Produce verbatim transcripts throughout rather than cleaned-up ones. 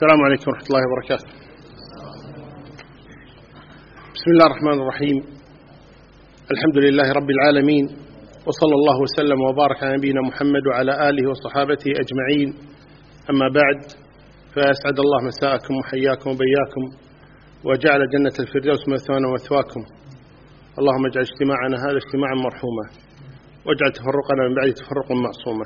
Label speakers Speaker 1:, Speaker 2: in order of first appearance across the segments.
Speaker 1: السلام عليكم ورحمة الله وبركاته. بسم الله الرحمن الرحيم. الحمد لله رب العالمين، وصلى الله وسلم وبارك على نبينا محمد وعلى آله وصحابته أجمعين. أما بعد، فأسعد الله مساءكم وحياكم وبياكم، وجعل جنة الفردوس مثوانا ومثواكم. اللهم اجعل اجتماعنا هذا اجتماعا مرحوما، واجعل تفرقنا من بعد تفرقا معصوما.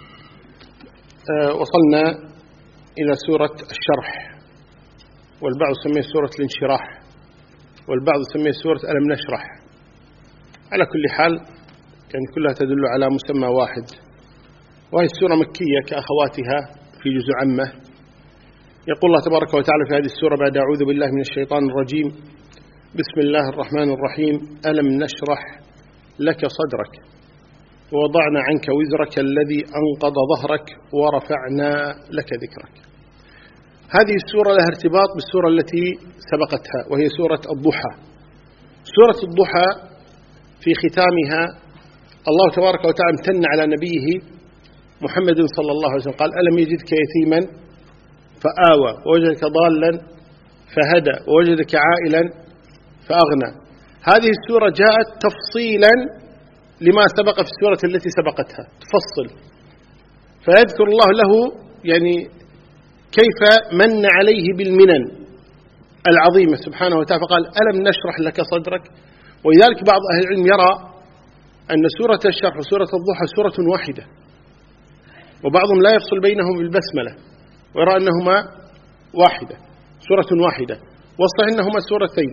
Speaker 1: أه وصلنا إلى سورة الشرح، والبعض سميه سورة الانشراح، والبعض سميه سورة ألم نشرح. على كل حال يعني كلها تدل على مسمى واحد، وهي السورة مكية كأخواتها في جزء عامة. يقول الله تبارك وتعالى في هذه السورة بعد أعوذ بالله من الشيطان الرجيم: بسم الله الرحمن الرحيم. ألم نشرح لك صدرك ووضعنا عنك وزرك الذي أنقض ظهرك ورفعنا لك ذكرك. هذه السورة لها ارتباط بالسورة التي سبقتها، وهي سورة الضحى. سورة الضحى في ختامها الله تبارك وتعالى امتن على نبيه محمد صلى الله عليه وسلم، قال: ألم يجدك يتيما فآوى، ووجدك ضالا فهدى، ووجدك عائلا فأغنى. هذه السورة جاءت تفصيلا لما سبق في السورة التي سبقتها، تفصل، فيذكر الله له يعني كيف من عليه بالمنن العظيمة سبحانه وتعالى، فقال: ألم نشرح لك صدرك. ولذلك بعض أهل العلم يرى أن سورة الشرح وسورة الضحى سورة واحدة، وبعضهم لا يفصل بينهم بالبسملة ويرى أنهما واحدة، سورة واحدة، والصحيح أنهما سورتين،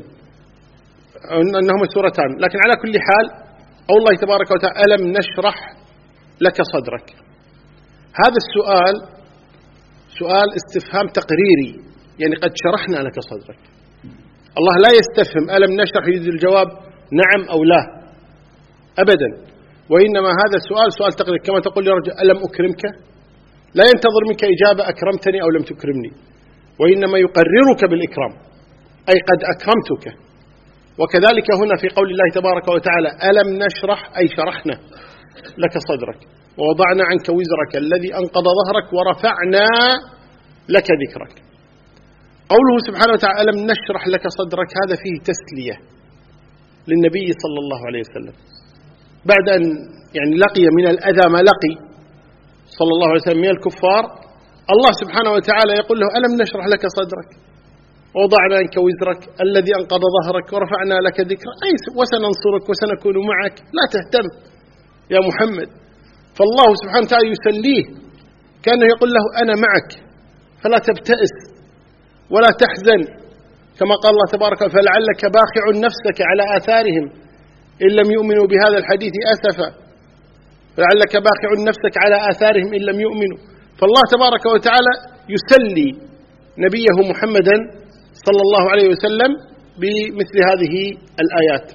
Speaker 1: أنهما سورتان. لكن على كل حال قول الله تبارك وتعالى: ألم نشرح لك صدرك. هذا السؤال سؤال استفهام تقريري، يعني قد شرحنا لك صدرك. الله لا يستفهم ألم نشرح يريد الجواب نعم أو لا أبدا، وإنما هذا السؤال سؤال تقريري، كما تقول لرجل: ألم أكرمك؟ لا ينتظر منك إجابة أكرمتني أو لم تكرمني، وإنما يقررك بالإكرام، أي قد أكرمتك. وكذلك هنا في قول الله تبارك وتعالى: ألم نشرح، أي شرحنا لك صدرك ووضعنا عنك وزرك الذي أنقض ظهرك ورفعنا لك ذكرك. قوله سبحانه وتعالى: ألم نشرح لك صدرك، هذا فيه تسلية للنبي صلى الله عليه وسلم بعد أن يعني لقي من الأذى ما لقي صلى الله عليه وسلم من الكفار. الله سبحانه وتعالى يقول له: ألم نشرح لك صدرك ووضعنا عنك وزرك الذي أنقض ظهرك ورفعنا لك ذكرك، أي وسننصرك وسنكون معك، لا تهتم يا محمد. فالله سبحانه وتعالى يسليه كأنه يقول له: أنا معك، فلا تبتئس ولا تحزن، كما قال الله تبارك: فلعلك باخع نفسك على آثارهم إن لم يؤمنوا بهذا الحديث أسفا، فلعلك باخع نفسك على آثارهم إن لم يؤمنوا. فالله تبارك وتعالى يسلي نبيه محمدا صلى الله عليه وسلم بمثل هذه الآيات.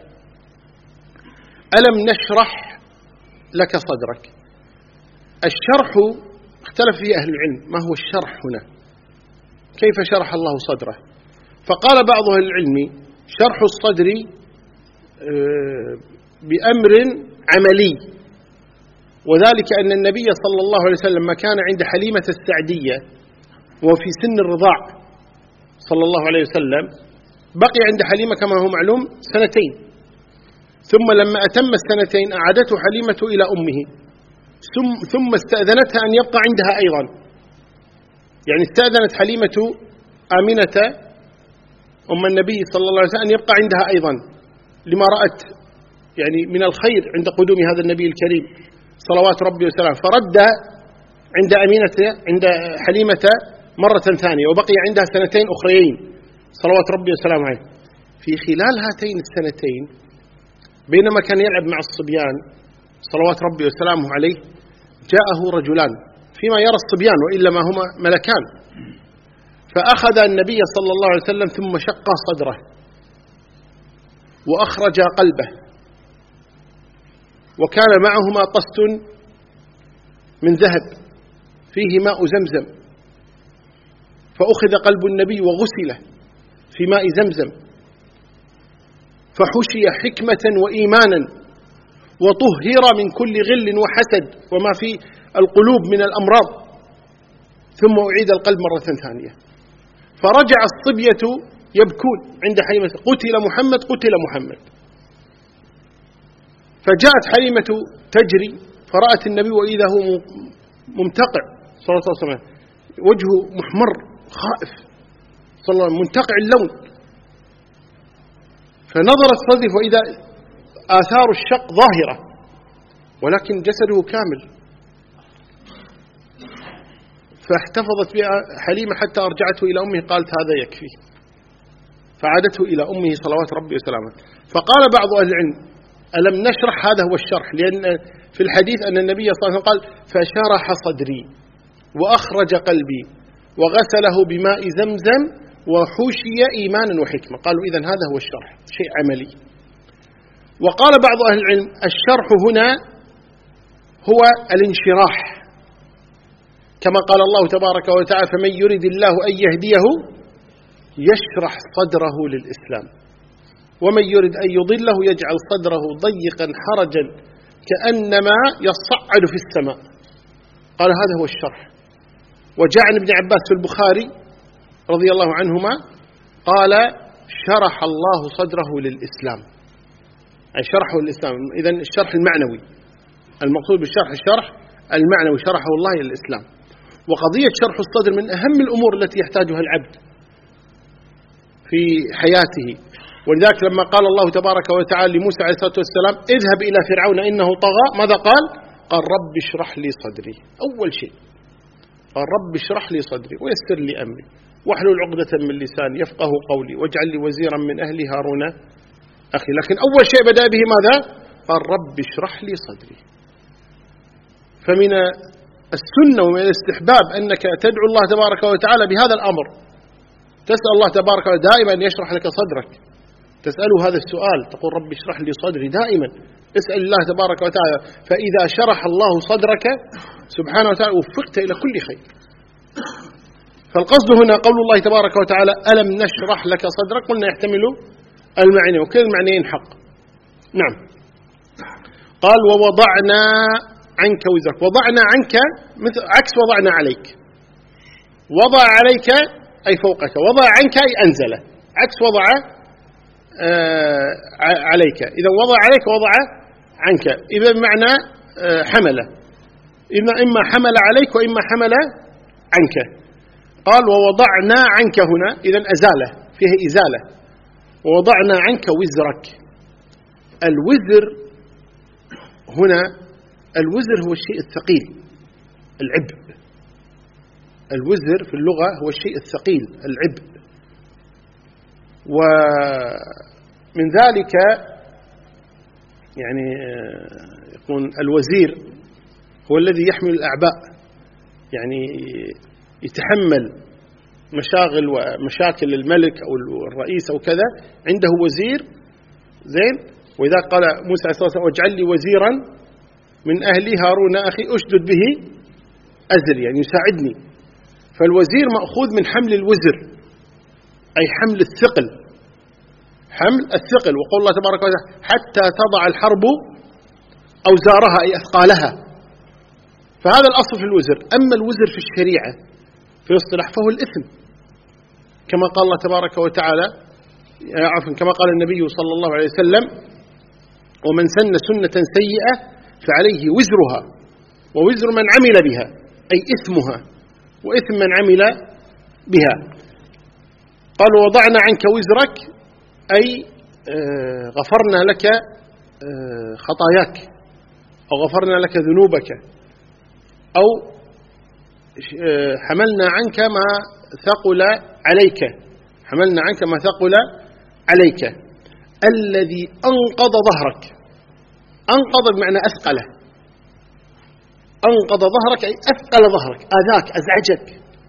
Speaker 1: ألم نشرح لك صدرك. الشرح اختلف فيه أهل العلم، ما هو الشرح هنا؟ كيف شرح الله صدره؟ فقال بعض أهل العلم: شرح الصدر بأمر عملي، وذلك أن النبي صلى الله عليه وسلم ما كان عند حليمة السعدية وفي سن الرضاع صلى الله عليه وسلم، بقي عند حليمة كما هو معلوم سنتين، ثم لما أتم السنتين أعادته حليمة إلى أمه، ثم استأذنتها أن يبقى عندها أيضا. يعني استأذنت حليمة آمنة أم النبي صلى الله عليه وسلم أن يبقى عندها أيضا، لما رأت يعني من الخير عند قدوم هذا النبي الكريم صلوات ربي وسلامه، فرد عند أمينة عند حليمة مرة ثانية، وبقي عندها سنتين أخريين صلوات ربي وسلامه عليه. في خلال هاتين السنتين بينما كان يلعب مع الصبيان صلوات ربي وسلامه عليه، جاءه رجلان فيما يرى الصبيان وإلا ما هما ملكان، فأخذ النبي صلى الله عليه وسلم ثم شق صدره وأخرج قلبه، وكان معهما طست من ذهب فيه ماء زمزم، فأخذ قلب النبي وغسل في ماء زمزم، فحشي حكمة وإيمانا، وطهر من كل غل وحسد وما في القلوب من الأمراض، ثم أعيد القلب مرة ثانية. فرجع الصبية يبكون عند حليمة: قتل محمد قتل محمد. فجاءت حليمة تجري فرأت النبي وإذا هو ممتقع صلى الله عليه وسلم، وجهه محمر خائف صلى الله عليه وسلم، منتقع اللون. فنظرت صدف وإذا آثار الشق ظاهرة ولكن جسده كامل. فاحتفظت بها حليمة حتى أرجعته إلى أمه، قالت: هذا يكفي. فعادته إلى أمه صلوات ربي وسلامه. فقال بعض أهل العلم: ألم نشرح؟ هذا هو الشرح، لأن في الحديث أن النبي صلى الله عليه وسلم قال: فشرح صدري وأخرج قلبي وغسله بماء زمزم وحشي إيمانا وحكمة. قالوا: إذن هذا هو الشرح، شيء عملي. وقال بعض أهل العلم: الشرح هنا هو الانشراح، كما قال الله تبارك وتعالى: فمن يرد الله أن يهديه يشرح صدره للإسلام ومن يرد أن يضله يجعل صدره ضيقا حرجا كأنما يصعد في السماء. قال: هذا هو الشرح. وجاء عن ابن عباس في البخاري رضي الله عنهما قال: شرح الله صدره للإسلام، أي شرحه للإسلام. إذن الشرح المعنوي، المقصود بالشرح الشرح المعنوي، شرحه الله للإسلام. وقضية شرح الصدر من أهم الأمور التي يحتاجها العبد في حياته. ولذلك لما قال الله تبارك وتعالى لموسى عليه الصلاة والسلام: اذهب إلى فرعون إنه طغى، ماذا قال؟ قال: رب اشرح لي صدري. أول شيء قال: رب اشرح لي صدري ويسر لي أمري واحلل عقدة من لساني يفقه قولي واجعل لي وزيرا من أهلي هارون أخي. لكن أول شيء بدأ به ماذا؟ قال: رب اشرح لي صدري. فمن السنة ومن الاستحباب أنك تدعو الله تبارك وتعالى بهذا الأمر، تسأل الله تبارك وتعالى دائما أن يشرح لك صدرك، تسأله هذا السؤال، تقول: رب اشرح لي صدري. دائما اسأل الله تبارك وتعالى، فإذا شرح الله صدرك سبحانه وتعالى وفقت إلى كل خير. فالقصد هنا قول الله تبارك وتعالى: ألم نشرح لك صدرك، قلنا يحتمل المعنى وكل المعنيين حق. نعم. قال: ووضعنا عنك وزرك. وضعنا عنك مثل عكس وضعنا عليك. وضع عليك أي فوقك، وضع عنك أي أنزله، عكس وضع آه عليك. إذا وضع عليك وضع عنك، إذا بمعنى آه حمله، إما إما حمل عليك وإما حمل عنك. قال: ووضعنا عنك هنا إذا أزالة، فيها إزالة. ووضعنا عنك وزرك. الوزر هنا، الوزر هو الشيء الثقيل، العبء. الوزر في اللغة هو الشيء الثقيل، العبء. ومن ذلك يعني يكون الوزير هو الذي يحمل الأعباء، يعني يتحمل مشاغل ومشاكل الملك أو الرئيس أو كذا، عنده وزير زين. وإذا قال موسى عليه الصلاة والسلام: واجعل لي وزيرا من أهلي هارون أخي أشدد به أزري، يعني يساعدني. فالوزير مأخوذ من حمل الوزر، أي حمل الثقل، حمل الثقل. وقول الله تبارك وتعالى: حتى تضع الحرب أوزارها، أي أثقالها. فهذا الأصل في الوزر. أما الوزر في الشريعة في الاصطلاح فهو الإثم، كما قال الله تبارك وتعالى، عفوا كما قال النبي صلى الله عليه وسلم: ومن سن سنة سيئة فعليه وزرها ووزر من عمل بها، أي إثمها وإثم من عمل بها. قال: وضعنا عنك وزرك أي غفرنا لك خطاياك، أو غفرنا لك ذنوبك، أو حملنا عنك ما ثقل عليك، حملنا عنك ما ثقل عليك الذي أنقض ظهرك. أنقض بمعنى أثقله، أنقض ظهرك أي أثقل ظهرك، آذاك، أزعجك.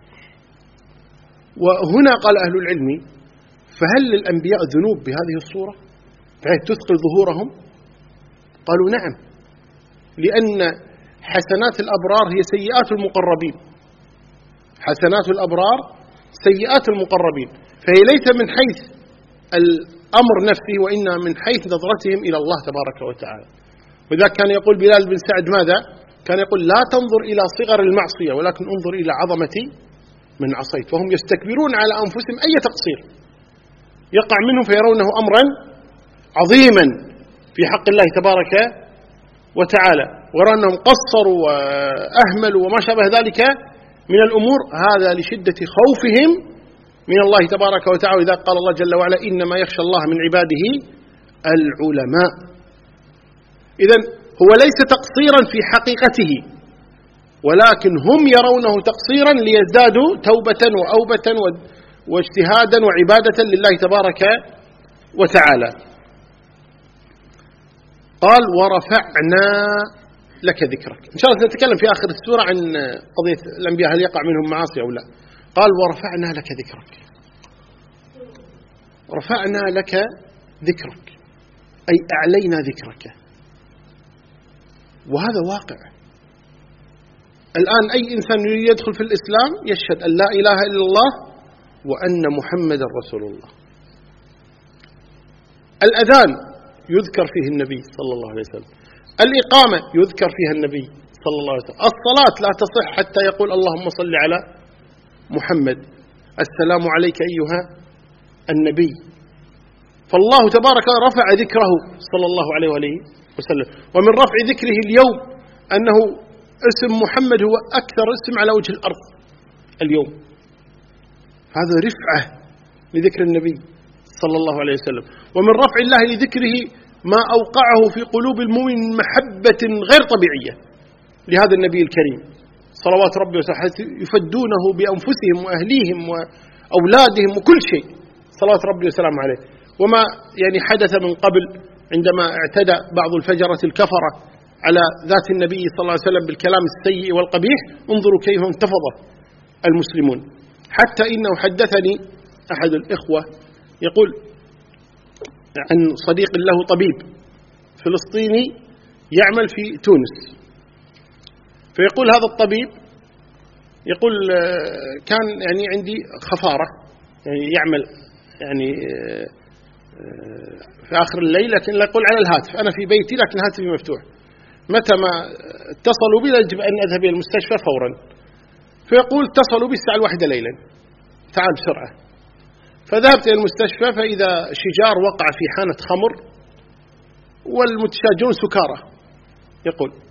Speaker 1: وهنا قال أهل العلم: فهل للأنبياء ذنوب بهذه الصورة بحيث تثقل ظهورهم؟ قالوا: نعم، لأن حسنات الأبرار هي سيئات المقربين، حسنات الأبرار سيئات المقربين. فهي ليس من حيث الأمر نفسه، وإنما من حيث نظرتهم إلى الله تبارك وتعالى. وذا كان يقول بلال بن سعد ماذا؟ كان يقول: لا تنظر إلى صغر المعصية ولكن انظر إلى عظمة من عصيت، وهم يستكبرون على أنفسهم أي تقصير يقع منهم فيرونه أمرا عظيما في حق الله تبارك وتعالى، ويرون أنهم قصروا وأهملوا وما شابه ذلك من الأمور. هذا لشدة خوفهم من الله تبارك وتعالى. إذا قال الله جل وعلا إنما يخشى الله من عباده العلماء. إذن هو ليس تقصيرا في حقيقته، ولكن هم يرونه تقصيرا ليزدادوا توبة وأوبة واجتهادا وعبادة لله تبارك وتعالى. قال ورفعنا لك ذكرك. إن شاء الله نتكلم في آخر السورة عن قضية الأنبياء هل يقع منهم معاصي أو لا. قال ورفعنا لك ذكرك، رفعنا لك ذكرك أي أعلينا ذكرك. وهذا واقع الآن. أي إنسان يدخل في الإسلام يشهد أن لا إله إلا الله وأن محمد رسول الله. الأذان يذكر فيه النبي صلى الله عليه وسلم، الإقامة يذكر فيها النبي صلى الله عليه وسلم، الصلاة لا تصح حتى يقول اللهم صل على محمد، السلام عليك أيها النبي. فالله تبارك رفع ذكره صلى الله عليه وآله وسلم. ومن رفع ذكره اليوم أنه اسم محمد هو أكثر اسم على وجه الأرض اليوم. هذا رفعة لذكر النبي صلى الله عليه وسلم. ومن رفع الله لذكره ما أوقعه في قلوب المؤمن محبة غير طبيعية لهذا النبي الكريم صلوات ربي وسلامه، يفدونه بأنفسهم وأهليهم وأولادهم وكل شيء صلوات ربي وسلامه عليه. وما يعني حدث من قبل عندما اعتدى بعض الفجرة الكفرة على ذات النبي صلى الله عليه وسلم بالكلام السيء والقبيح، انظروا كيف انتفض المسلمون. حتى إنه حدثني أحد الإخوة يقول عن صديق له طبيب فلسطيني يعمل في تونس، فيقول هذا الطبيب يقول كان يعني عندي خفارة، يعني يعمل يعني في آخر الليل، لكن لا يقول على الهاتف، أنا في بيتي لكن هاتفي مفتوح، متى ما اتصلوا بي يجب أن أذهب إلى المستشفى فورا. فيقول اتصلوا بي الساعة الواحدة ليلا، تعال بسرعة. فذهبت إلى المستشفى فإذا شجار وقع في حانة خمر والمتشاجون سكارى. يقول